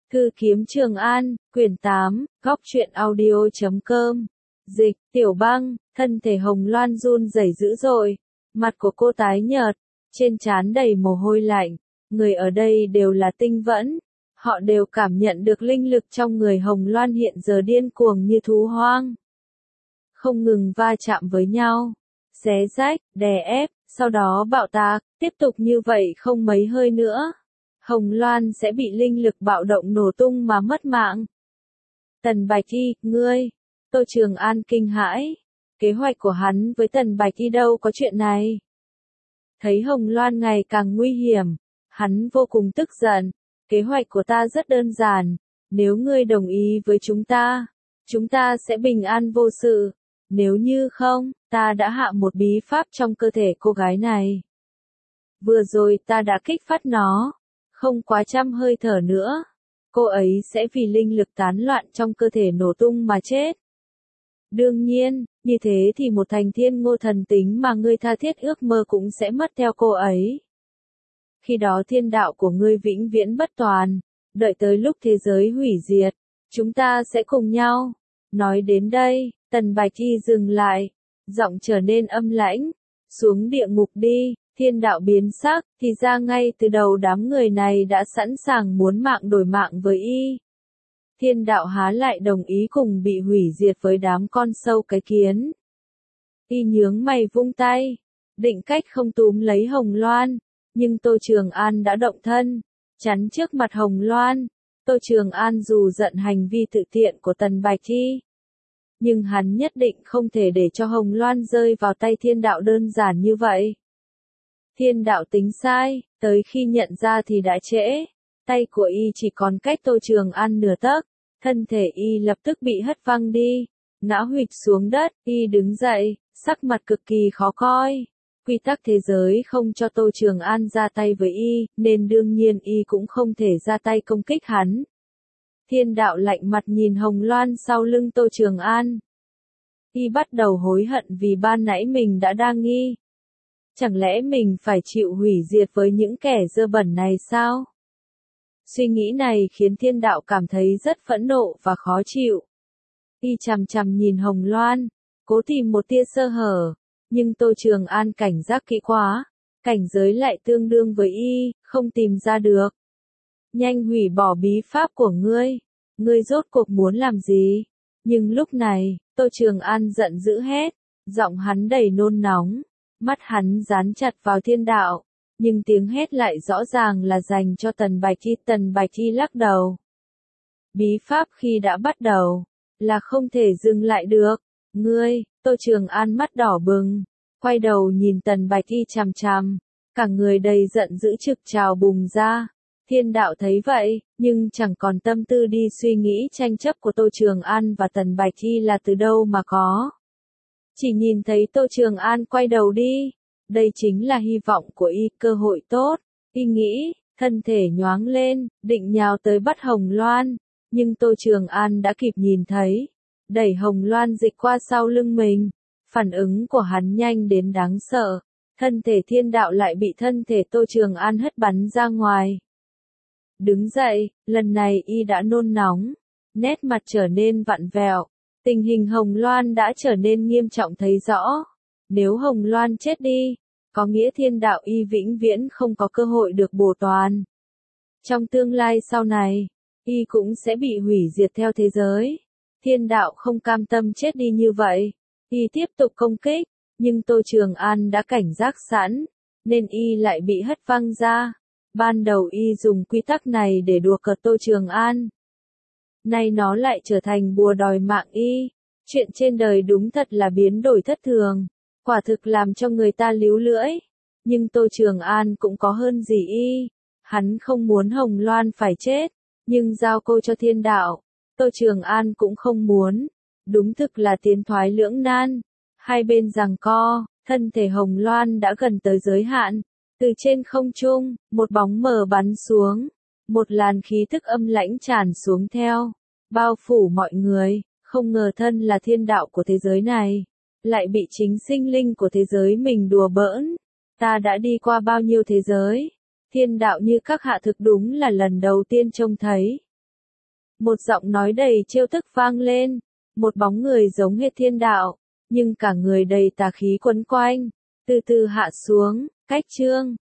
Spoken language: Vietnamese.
Thư kiếm Trường An, quyển 8, góc truyện audio.com. Dịch, Tiểu Băng, thân thể Hồng Loan run rẩy dữ dội. Mặt của cô tái nhợt, trên trán đầy mồ hôi lạnh. Người ở đây đều là tinh vẫn. Họ đều cảm nhận được linh lực trong người Hồng Loan hiện giờ điên cuồng như thú hoang. Không ngừng va chạm với nhau, xé rách, đè ép, sau đó bạo tạc, tiếp tục như vậy không mấy hơi nữa. Hồng Loan sẽ bị linh lực bạo động nổ tung mà mất mạng. Tần Bạch Y, ngươi, Tô Trường An kinh hãi. Kế hoạch của hắn với Tần Bạch Y đâu có chuyện này. Thấy Hồng Loan ngày càng nguy hiểm, hắn vô cùng tức giận. Kế hoạch của ta rất đơn giản, nếu ngươi đồng ý với chúng ta sẽ bình an vô sự. Nếu như không, ta đã hạ một bí pháp trong cơ thể cô gái này. Vừa rồi ta đã kích phát nó. Không quá 100 hơi thở nữa, cô ấy sẽ vì linh lực tán loạn trong cơ thể nổ tung mà chết. Đương nhiên, như thế thì một thành thiên ngô thần tính mà ngươi tha thiết ước mơ cũng sẽ mất theo cô ấy. Khi đó thiên đạo của ngươi vĩnh viễn bất toàn, đợi tới lúc thế giới hủy diệt, chúng ta sẽ cùng nhau. Nói đến đây, Tần Bạch Y dừng lại, giọng trở nên âm lãnh, xuống địa ngục đi. Thiên đạo biến sắc, thì ra ngay từ đầu đám người này đã sẵn sàng muốn mạng đổi mạng với y. Thiên đạo há lại đồng ý cùng bị hủy diệt với đám con sâu cái kiến. Y nhướng mày vung tay, định cách không túm lấy Hồng Loan, nhưng Tô Trường An đã động thân, chắn trước mặt Hồng Loan. Tô Trường An dù giận hành vi tự tiện của Tần Bạch Y, nhưng hắn nhất định không thể để cho Hồng Loan rơi vào tay thiên đạo đơn giản như vậy. Thiên đạo tính sai, tới khi nhận ra thì đã trễ. Tay của y chỉ còn cách Tô Trường An nửa tấc, thân thể y lập tức bị hất văng đi, ngã huỵch xuống đất. Y đứng dậy, sắc mặt cực kỳ khó coi. Quy tắc thế giới không cho Tô Trường An ra tay với y, nên đương nhiên y cũng không thể ra tay công kích hắn. Thiên đạo lạnh mặt nhìn Hồng Loan sau lưng Tô Trường An. Y bắt đầu hối hận vì ban nãy mình đã đa nghi. Chẳng lẽ mình phải chịu hủy diệt với những kẻ dơ bẩn này sao? Suy nghĩ này khiến thiên đạo cảm thấy rất phẫn nộ và khó chịu. Y chằm chằm nhìn Hồng Loan, cố tìm một tia sơ hở, nhưng Tô Trường An cảnh giác kỹ quá, cảnh giới lại tương đương với y, không tìm ra được. Nhanh hủy bỏ bí pháp của ngươi rốt cuộc muốn làm gì? Nhưng lúc này, Tô Trường An giận dữ hét, giọng hắn đầy nôn nóng. Mắt hắn dán chặt vào thiên đạo, nhưng tiếng hét lại rõ ràng là dành cho Tần Bạch Y. Tần Bạch Y lắc đầu. Bí pháp khi đã bắt đầu, là không thể dừng lại được. Ngươi, Tô Trường An mắt đỏ bừng, quay đầu nhìn Tần Bạch Y chằm chằm, cả người đầy giận dữ trực trào bùng ra. Thiên đạo thấy vậy, nhưng chẳng còn tâm tư đi suy nghĩ tranh chấp của Tô Trường An và Tần Bạch Y là từ đâu mà có. Chỉ nhìn thấy Tô Trường An quay đầu đi, đây chính là hy vọng của y, cơ hội tốt. Y nghĩ, thân thể nhoáng lên, định nhào tới bắt Hồng Loan, nhưng Tô Trường An đã kịp nhìn thấy, đẩy Hồng Loan dịch qua sau lưng mình. Phản ứng của hắn nhanh đến đáng sợ, thân thể thiên đạo lại bị thân thể Tô Trường An hất bắn ra ngoài. Đứng dậy, lần này y đã nôn nóng, nét mặt trở nên vặn vẹo. Tình hình Hồng Loan đã trở nên nghiêm trọng thấy rõ. Nếu Hồng Loan chết đi, có nghĩa thiên đạo y vĩnh viễn không có cơ hội được bổ toàn. Trong tương lai sau này, y cũng sẽ bị hủy diệt theo thế giới. Thiên đạo không cam tâm chết đi như vậy. Y tiếp tục công kích, nhưng Tô Trường An đã cảnh giác sẵn, nên y lại bị hất văng ra. Ban đầu y dùng quy tắc này để đùa cợt Tô Trường An. Nay nó lại trở thành bùa đòi mạng y. Chuyện trên đời đúng thật là biến đổi thất thường, quả thực làm cho người ta líu lưỡi. Nhưng Tô Trường An cũng có hơn gì y. Hắn không muốn Hồng Loan phải chết, nhưng giao cô cho thiên đạo, Tô Trường An cũng không muốn. Đúng thực là tiến thoái lưỡng nan. Hai bên giằng co, thân thể Hồng Loan đã gần tới giới hạn. Từ trên không trung, một bóng mờ bắn xuống. Một làn khí tức âm lãnh tràn xuống theo, bao phủ mọi người. Không ngờ thân là thiên đạo của thế giới này, lại bị chính sinh linh của thế giới mình đùa bỡn. Ta đã đi qua bao nhiêu thế giới, thiên đạo như các hạ thực đúng là lần đầu tiên trông thấy. Một giọng nói đầy trêu tức vang lên, một bóng người giống hệt thiên đạo, nhưng cả người đầy tà khí quấn quanh, từ từ hạ xuống, cách Trương